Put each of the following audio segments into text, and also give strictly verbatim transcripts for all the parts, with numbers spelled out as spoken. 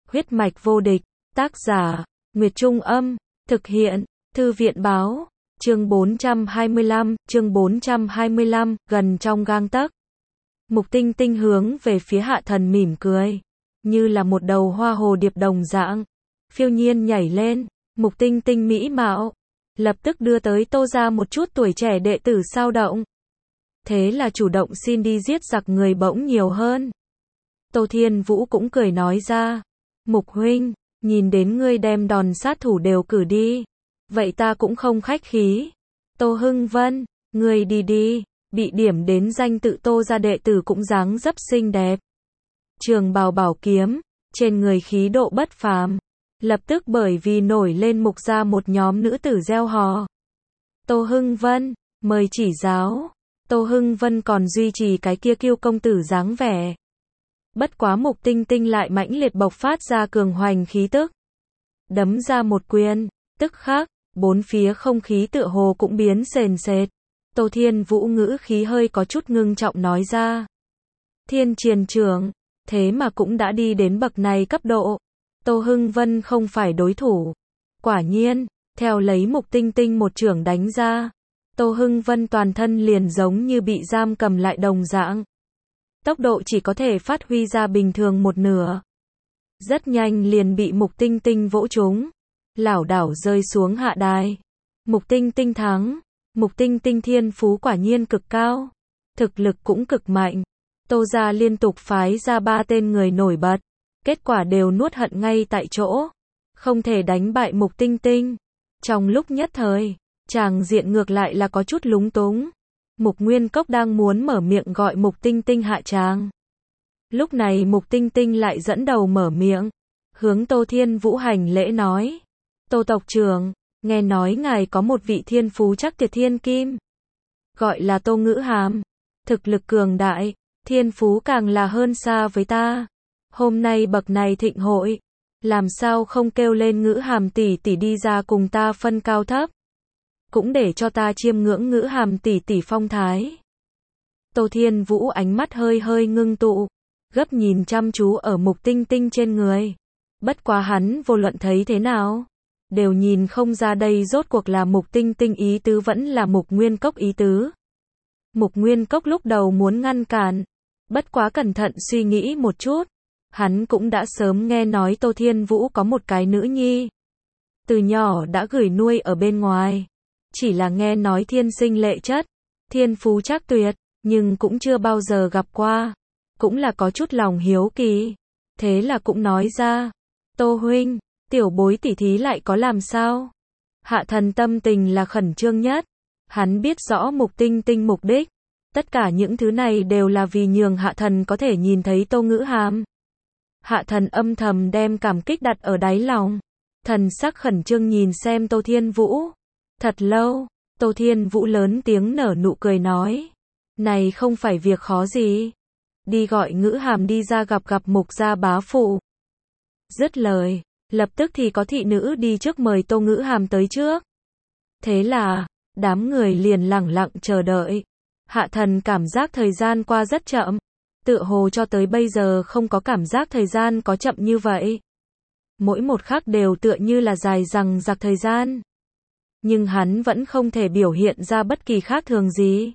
Huyết mạch vô địch, tác giả, Nguyệt Trung Âm, thực hiện, Thư viện Báo, chương bốn trăm hai mươi lăm, chương bốn trăm hai mươi lăm, gần trong gang tấc. Mục Tinh Tinh hướng về phía Hạ Thần mỉm cười, như là một đầu hoa hồ điệp đồng dạng, phiêu nhiên nhảy lên. Mục Tinh Tinh mỹ mạo, lập tức đưa tới Tô gia một chút tuổi trẻ đệ tử sao động. Thế là chủ động xin đi giết giặc người bỗng nhiều hơn. Tô Thiên Vũ cũng cười nói ra, Mục huynh, nhìn đến ngươi đem đòn sát thủ đều cử đi, vậy ta cũng không khách khí. Tô Hưng Vân, ngươi đi đi, bị điểm đến danh tự Tô gia đệ tử cũng dáng dấp xinh đẹp. Trường bào bảo kiếm, trên người khí độ bất phàm, lập tức bởi vì nổi lên Mục gia một nhóm nữ tử reo hò. Tô Hưng Vân, mời chỉ giáo. Tô Hưng Vân còn duy trì cái kia kiêu công tử dáng vẻ. Bất quá Mục Tinh Tinh lại mãnh liệt bộc phát ra cường hoành khí tức. Đấm ra một quyền, tức khắc, bốn phía không khí tựa hồ cũng biến sền sệt. Tô Thiên Vũ ngữ khí hơi có chút ngưng trọng nói ra. Thiên Triền trưởng, thế mà cũng đã đi đến bậc này cấp độ. Tô Hưng Vân không phải đối thủ. Quả nhiên, theo lấy Mục Tinh Tinh một trưởng đánh ra, Tô Hưng Vân toàn thân liền giống như bị giam cầm lại đồng dạng. Tốc độ chỉ có thể phát huy ra bình thường một nửa. Rất nhanh liền bị Mục Tinh Tinh vỗ trúng, lảo đảo rơi xuống hạ đài. Mục Tinh Tinh thắng. Mục Tinh Tinh thiên phú quả nhiên cực cao, thực lực cũng cực mạnh. Tô gia liên tục phái ra ba tên người nổi bật, kết quả đều nuốt hận ngay tại chỗ, không thể đánh bại Mục Tinh Tinh. Trong lúc nhất thời, tràng diện ngược lại là có chút lúng túng. Mục Nguyên Cốc đang muốn mở miệng gọi Mục Tinh Tinh hạ tràng. Lúc này Mục Tinh Tinh lại dẫn đầu mở miệng, hướng Tô Thiên Vũ hành lễ nói. Tô tộc trưởng, nghe nói ngài có một vị thiên phú chắc tuyệt thiên kim, gọi là Tô Ngữ Hàm, thực lực cường đại, thiên phú càng là hơn xa với ta. Hôm nay bậc này thịnh hội, làm sao không kêu lên Ngữ Hàm tỷ tỷ đi ra cùng ta phân cao thấp, cũng để cho ta chiêm ngưỡng Ngữ Hàm tỷ tỷ phong thái. Tô Thiên Vũ ánh mắt hơi hơi ngưng tụ, gấp nhìn chăm chú ở Mục Tinh Tinh trên người. Bất quá hắn vô luận thấy thế nào, đều nhìn không ra đây rốt cuộc là Mục Tinh Tinh ý tứ vẫn là Mục Nguyên Cốc ý tứ. Mục Nguyên Cốc lúc đầu muốn ngăn cản, bất quá cẩn thận suy nghĩ một chút, hắn cũng đã sớm nghe nói Tô Thiên Vũ có một cái nữ nhi, từ nhỏ đã gửi nuôi ở bên ngoài, chỉ là nghe nói thiên sinh lệ chất, thiên phú chắc tuyệt, nhưng cũng chưa bao giờ gặp qua, cũng là có chút lòng hiếu kỳ, thế là cũng nói ra, Tô huynh, tiểu bối tỷ thí lại có làm sao? Hạ Thần tâm tình là khẩn trương nhất, hắn biết rõ Mục Tinh Tinh mục đích, tất cả những thứ này đều là vì nhường Hạ Thần có thể nhìn thấy Tô Ngữ Hàm. Hạ Thần âm thầm đem cảm kích đặt ở đáy lòng, thần sắc khẩn trương nhìn xem Tô Thiên Vũ. Thật lâu, Tô Thiên Vũ lớn tiếng nở nụ cười nói, này không phải việc khó gì, đi gọi Ngữ Hàm đi ra gặp gặp Mục gia bá phụ. Dứt lời, lập tức thì có thị nữ đi trước mời Tô Ngữ Hàm tới trước. Thế là, đám người liền lẳng lặng chờ đợi. Hạ Thần cảm giác thời gian qua rất chậm, tựa hồ cho tới bây giờ không có cảm giác thời gian có chậm như vậy. Mỗi một khắc đều tựa như là dài dằng dặc thời gian. Nhưng hắn vẫn không thể biểu hiện ra bất kỳ khác thường gì.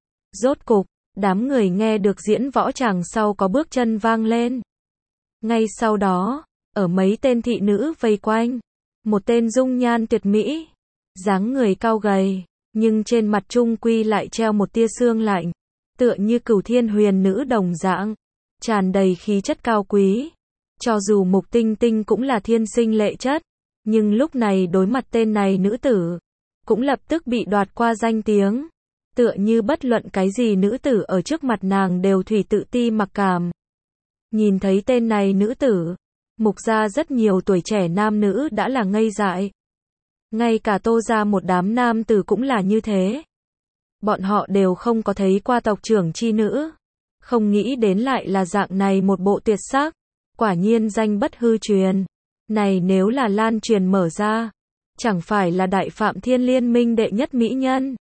Rốt cục, đám người nghe được diễn võ tràng sau có bước chân vang lên. Ngay sau đó, ở mấy tên thị nữ vây quanh, một tên dung nhan tuyệt mỹ, dáng người cao gầy, nhưng trên mặt trung quy lại treo một tia sương lạnh, tựa như Cửu Thiên Huyền nữ đồng dạng, tràn đầy khí chất cao quý. Cho dù Mục Tinh Tinh cũng là thiên sinh lệ chất, nhưng lúc này đối mặt tên này nữ tử, cũng lập tức bị đoạt qua danh tiếng, tựa như bất luận cái gì nữ tử ở trước mặt nàng đều thủy tự ti mặc cảm. Nhìn thấy tên này nữ tử, Mục gia rất nhiều tuổi trẻ nam nữ đã là ngây dại. Ngay cả Tô gia một đám nam tử cũng là như thế. Bọn họ đều không có thấy qua tộc trưởng chi nữ, không nghĩ đến lại là dạng này một bộ tuyệt sắc, quả nhiên danh bất hư truyền. Này nếu là lan truyền mở ra, chẳng phải là đại phạm thiên liên minh đệ nhất mỹ nhân.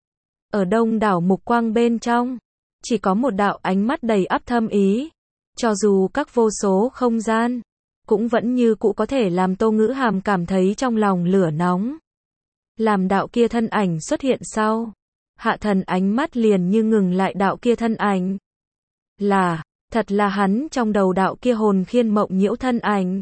Ở đông đảo mục quang bên trong, chỉ có một đạo ánh mắt đầy ắp thâm ý. Cho dù các vô số không gian, cũng vẫn như cũ có thể làm Tô Ngữ Hàm cảm thấy trong lòng lửa nóng. Làm đạo kia thân ảnh xuất hiện sau, Hạ Thần ánh mắt liền như ngừng lại đạo kia thân ảnh. Là, thật là hắn trong đầu đạo kia hồn khiên mộng nhiễu thân ảnh.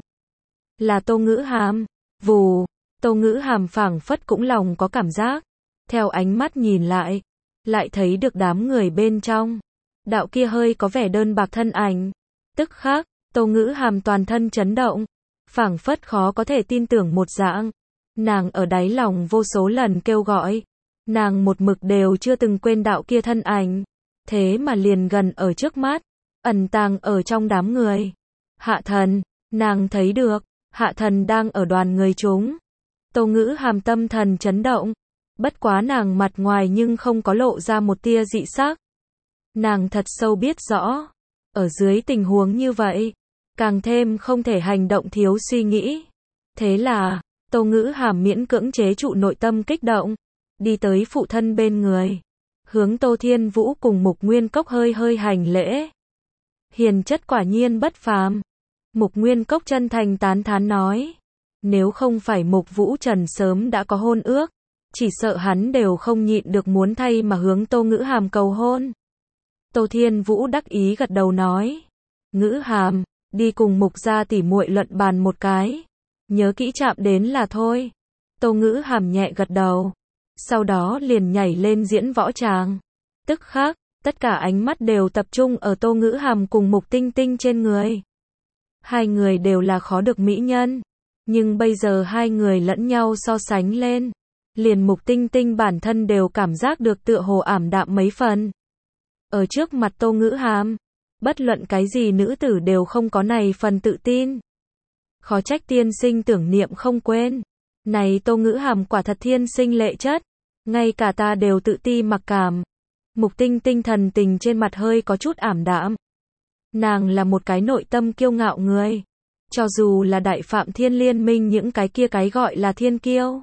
Là Tô Ngữ Hàm. Vù, Tô Ngữ Hàm phảng phất cũng lòng có cảm giác. Theo ánh mắt nhìn lại, lại thấy được đám người bên trong. Đạo kia hơi có vẻ đơn bạc thân ảnh. Tức khắc, Tô Ngữ Hàm toàn thân chấn động. Phảng phất khó có thể tin tưởng một dạng. Nàng ở đáy lòng vô số lần kêu gọi. Nàng một mực đều chưa từng quên đạo kia thân ảnh. Thế mà liền gần ở trước mắt. Ẩn tàng ở trong đám người. Hạ Thần, nàng thấy được. Hạ Thần đang ở đoàn người chúng. Tô Ngữ Hàm tâm thần chấn động. Bất quá nàng mặt ngoài nhưng không có lộ ra một tia dị sắc. Nàng thật sâu biết rõ. Ở dưới tình huống như vậy, càng thêm không thể hành động thiếu suy nghĩ. Thế là, Tô Ngữ Hàm miễn cưỡng chế trụ nội tâm kích động. Đi tới phụ thân bên người. Hướng Tô Thiên Vũ cùng Mục Nguyên Cốc hơi hơi hành lễ. Hiền chất quả nhiên bất phàm. Mục Nguyên Cốc chân thành tán thán nói. Nếu không phải Mục Vũ Trần sớm đã có hôn ước, chỉ sợ hắn đều không nhịn được muốn thay mà hướng Tô Ngữ Hàm cầu hôn. Tô Thiên Vũ đắc ý gật đầu nói. Ngữ Hàm, đi cùng Mục gia tỉ muội luận bàn một cái. Nhớ kỹ chạm đến là thôi. Tô Ngữ Hàm nhẹ gật đầu. Sau đó liền nhảy lên diễn võ tràng. Tức khắc, tất cả ánh mắt đều tập trung ở Tô Ngữ Hàm cùng Mục Tinh Tinh trên người. Hai người đều là khó được mỹ nhân. Nhưng bây giờ hai người lẫn nhau so sánh lên. Liền Mục Tinh Tinh bản thân đều cảm giác được tựa hồ ảm đạm mấy phần. Ở trước mặt Tô Ngữ Hàm, bất luận cái gì nữ tử đều không có này phần tự tin. Khó trách tiên sinh tưởng niệm không quên. Này Tô Ngữ Hàm quả thật thiên sinh lệ chất. Ngay cả ta đều tự ti mặc cảm. Mục Tinh Tinh thần tình trên mặt hơi có chút ảm đạm. Nàng là một cái nội tâm kiêu ngạo người. Cho dù là đại phạm thiên liên minh những cái kia cái gọi là thiên kiêu.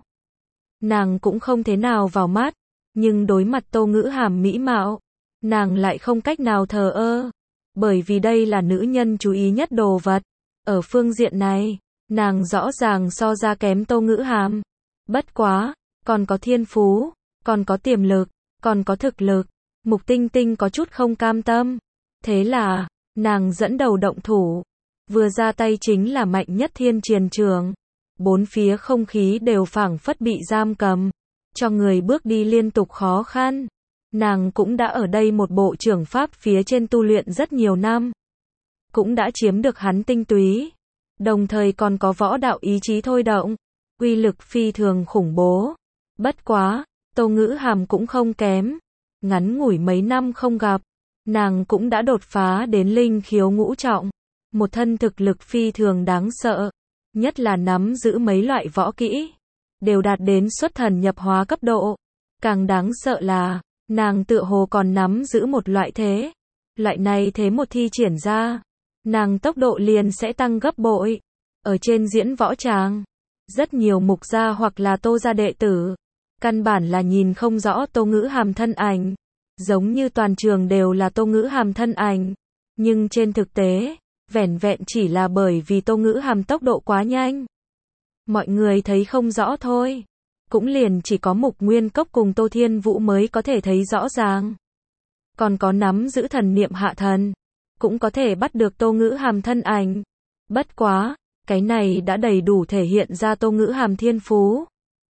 Nàng cũng không thế nào vào mắt. Nhưng đối mặt Tô Ngữ Hàm mỹ mạo, nàng lại không cách nào thờ ơ. Bởi vì đây là nữ nhân chú ý nhất đồ vật. Ở phương diện này, nàng rõ ràng so ra kém Tô Ngữ Hàm. Bất quá, còn có thiên phú, còn có tiềm lực, còn có thực lực. Mục Tinh Tinh có chút không cam tâm. Thế là, nàng dẫn đầu động thủ. Vừa ra tay chính là mạnh nhất thiên triền trường. Bốn phía không khí đều phảng phất bị giam cầm. Cho người bước đi liên tục khó khăn. Nàng cũng đã ở đây một bộ trưởng pháp phía trên tu luyện rất nhiều năm. Cũng đã chiếm được hắn tinh túy. Đồng thời còn có võ đạo ý chí thôi động. Uy lực phi thường khủng bố. Bất quá, Tô Ngữ Hàm cũng không kém. Ngắn ngủi mấy năm không gặp, nàng cũng đã đột phá đến linh khiếu ngũ trọng. Một thân thực lực phi thường đáng sợ. Nhất là nắm giữ mấy loại võ kỹ. Đều đạt đến xuất thần nhập hóa cấp độ. Càng đáng sợ là, nàng tựa hồ còn nắm giữ một loại thế. Loại này thế một thi triển ra, nàng tốc độ liền sẽ tăng gấp bội. Ở trên diễn võ tràng, rất nhiều Mục gia hoặc là Tô gia đệ tử, căn bản là nhìn không rõ Tô Ngữ Hàm thân ảnh. Giống như toàn trường đều là Tô Ngữ Hàm thân ảnh. Nhưng trên thực tế, vẻn vẹn chỉ là bởi vì Tô Ngữ Hàm tốc độ quá nhanh. Mọi người thấy không rõ thôi. Cũng liền chỉ có Mục Nguyên Cốc cùng Tô Thiên Vũ mới có thể thấy rõ ràng. Còn có nắm giữ thần niệm Hạ Thần, cũng có thể bắt được Tô Ngữ Hàm thân ảnh. Bất quá, cái này đã đầy đủ thể hiện ra Tô Ngữ Hàm thiên phú.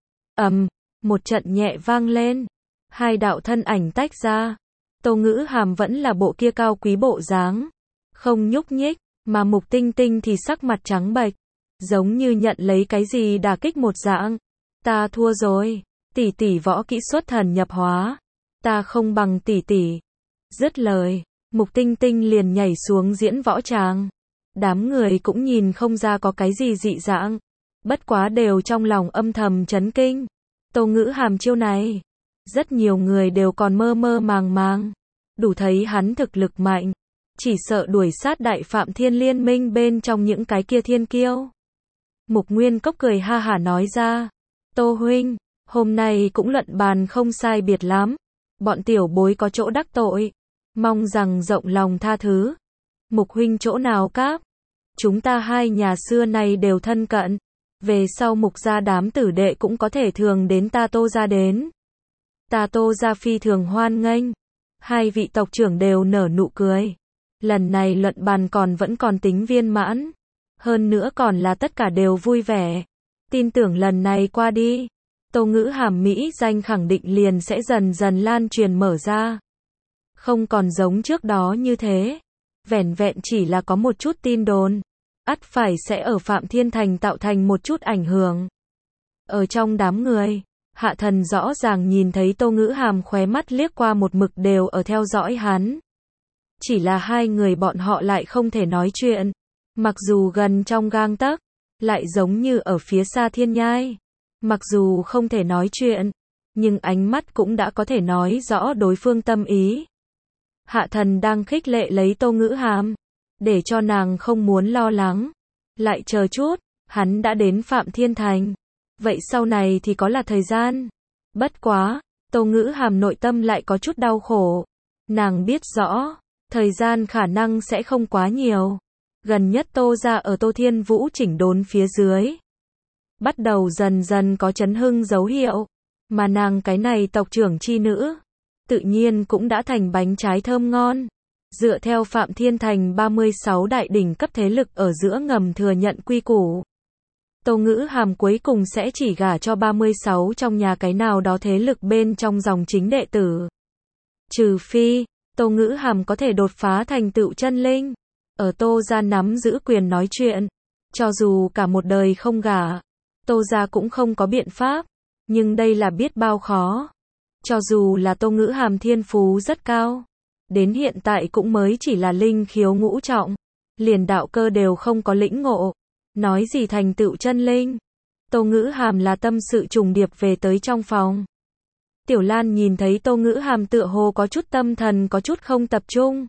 Ầm, một trận nhẹ vang lên. Hai đạo thân ảnh tách ra. Tô Ngữ Hàm vẫn là bộ kia cao quý bộ dáng. Không nhúc nhích, mà Mục Tinh Tinh thì sắc mặt trắng bệch. Giống như nhận lấy cái gì đả kích một dạng. Ta thua rồi. Tỷ tỷ võ kỹ xuất thần nhập hóa. Ta không bằng tỷ tỷ. Dứt lời, Mục Tinh Tinh liền nhảy xuống diễn võ tràng. Đám người cũng nhìn không ra có cái gì dị dạng. Bất quá đều trong lòng âm thầm chấn kinh. Tô Ngữ Hàm chiêu này, rất nhiều người đều còn mơ mơ màng màng. Đủ thấy hắn thực lực mạnh. Chỉ sợ đuổi sát đại phạm thiên liên minh bên trong những cái kia thiên kiêu. Mục Nguyên Cốc cười ha hả nói ra. Tô huynh, hôm nay cũng luận bàn không sai biệt lắm. Bọn tiểu bối có chỗ đắc tội. Mong rằng rộng lòng tha thứ. Mục huynh chỗ nào cáp? chúng ta hai nhà xưa này đều thân cận. Về sau Mục gia đám tử đệ cũng có thể thường đến ta Tô gia đến. Ta Tô gia phi thường hoan nghênh. Hai vị tộc trưởng đều nở nụ cười. Lần này luận bàn còn vẫn còn tính viên mãn. Hơn nữa còn là tất cả đều vui vẻ. Tin tưởng lần này qua đi, Tô Ngữ Hàm mỹ danh khẳng định liền sẽ dần dần lan truyền mở ra. Không còn giống trước đó như thế. Vẻn vẹn chỉ là có một chút tin đồn. Ắt phải sẽ ở Phạm Thiên Thành tạo thành một chút ảnh hưởng. Ở trong đám người, Hạ Thần rõ ràng nhìn thấy Tô Ngữ Hàm khóe mắt liếc qua một mực đều ở theo dõi hắn. Chỉ là hai người bọn họ lại không thể nói chuyện. Mặc dù gần trong gang tấc, lại giống như ở phía xa thiên nhai. Mặc dù không thể nói chuyện, nhưng ánh mắt cũng đã có thể nói rõ đối phương tâm ý. Hạ Thần đang khích lệ lấy Tô Ngữ Hàm, để cho nàng không muốn lo lắng. Lại chờ chút, hắn đã đến Phạm Thiên Thành. Vậy sau này thì có là thời gian. Bất quá, Tô Ngữ Hàm nội tâm lại có chút đau khổ. Nàng biết rõ, thời gian khả năng sẽ không quá nhiều. Gần nhất Tô gia ở Tô Thiên Vũ chỉnh đốn phía dưới. Bắt đầu dần dần có chấn hưng dấu hiệu. Mà nàng cái này tộc trưởng chi nữ, tự nhiên cũng đã thành bánh trái thơm ngon. Dựa theo Phạm Thiên Thành ba mươi sáu đại đỉnh cấp thế lực ở giữa ngầm thừa nhận quy củ. Tô Ngữ Hàm cuối cùng sẽ chỉ gả cho ba mươi sáu trong nhà cái nào đó thế lực bên trong dòng chính đệ tử. Trừ phi, Tô Ngữ Hàm có thể đột phá thành tựu chân linh. Ở Tô gia nắm giữ quyền nói chuyện. Cho dù cả một đời không gả, Tô gia cũng không có biện pháp. Nhưng đây là biết bao khó. Cho dù là Tô Ngữ Hàm thiên phú rất cao. Đến hiện tại cũng mới chỉ là linh khiếu ngũ trọng. Liền đạo cơ đều không có lĩnh ngộ. Nói gì thành tựu chân linh. Tô Ngữ Hàm là tâm sự trùng điệp về tới trong phòng. Tiểu Lan nhìn thấy Tô Ngữ Hàm tựa hồ có chút tâm thần có chút không tập trung.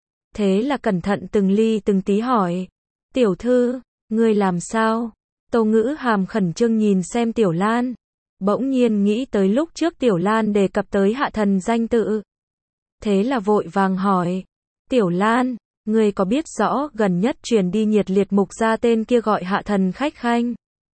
Thế là cẩn thận từng ly từng tí hỏi. Tiểu thư, ngươi làm sao? Tô Ngữ Hàm khẩn trương nhìn xem Tiểu Lan. Bỗng nhiên nghĩ tới lúc trước Tiểu Lan đề cập tới Hạ Thần danh tự. Thế là vội vàng hỏi. Tiểu Lan, ngươi có biết rõ gần nhất truyền đi nhiệt liệt Mục gia tên kia gọi Hạ Thần khách khanh?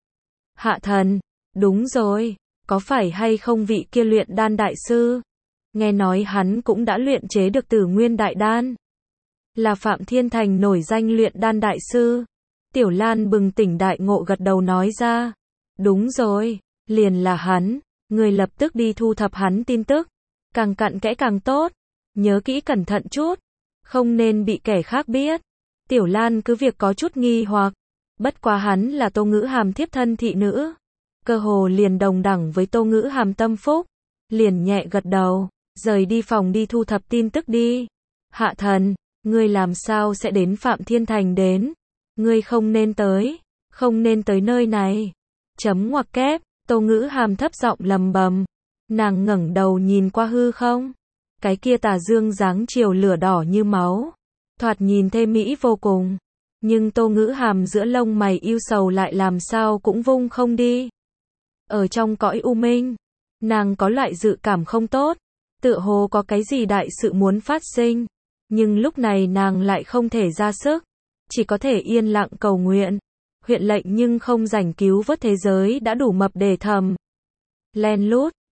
Hạ Thần, đúng rồi, có phải hay không vị kia luyện đan đại sư? Nghe nói hắn cũng đã luyện chế được Tử Nguyên đại đan. Là Phạm Thiên Thành nổi danh luyện đan đại sư. Tiểu Lan bừng tỉnh đại ngộ gật đầu nói ra. Đúng rồi, liền là hắn, người lập tức đi thu thập hắn tin tức. Càng cặn kẽ càng tốt. Nhớ kỹ cẩn thận chút. Không nên bị kẻ khác biết. Tiểu Lan cứ việc có chút nghi hoặc. Bất quá hắn là Tô Ngữ Hàm thiếp thân thị nữ. Cơ hồ liền đồng đẳng với Tô Ngữ Hàm tâm phúc. Liền nhẹ gật đầu. Rời đi phòng đi thu thập tin tức đi. Hạ Thần, ngươi làm sao sẽ đến Phạm Thiên Thành đến? Ngươi không nên tới. Không nên tới nơi này. Chấm ngoặc kép. Tô Ngữ Hàm thấp giọng lầm bầm. Nàng ngẩng đầu nhìn qua hư không. Cái kia tà dương dáng chiều lửa đỏ như máu. Thoạt nhìn thê mỹ vô cùng. Nhưng Tô Ngữ Hàm giữa lông mày yêu sầu lại làm sao cũng vung không đi. Ở trong cõi u minh, nàng có loại dự cảm không tốt. Tựa hồ có cái gì đại sự muốn phát sinh. Nhưng lúc này nàng lại không thể ra sức. Chỉ có thể yên lặng cầu nguyện. Huyện lệnh nhưng không rảnh cứu vớt thế giới đã đủ mập để thầm. Len lút.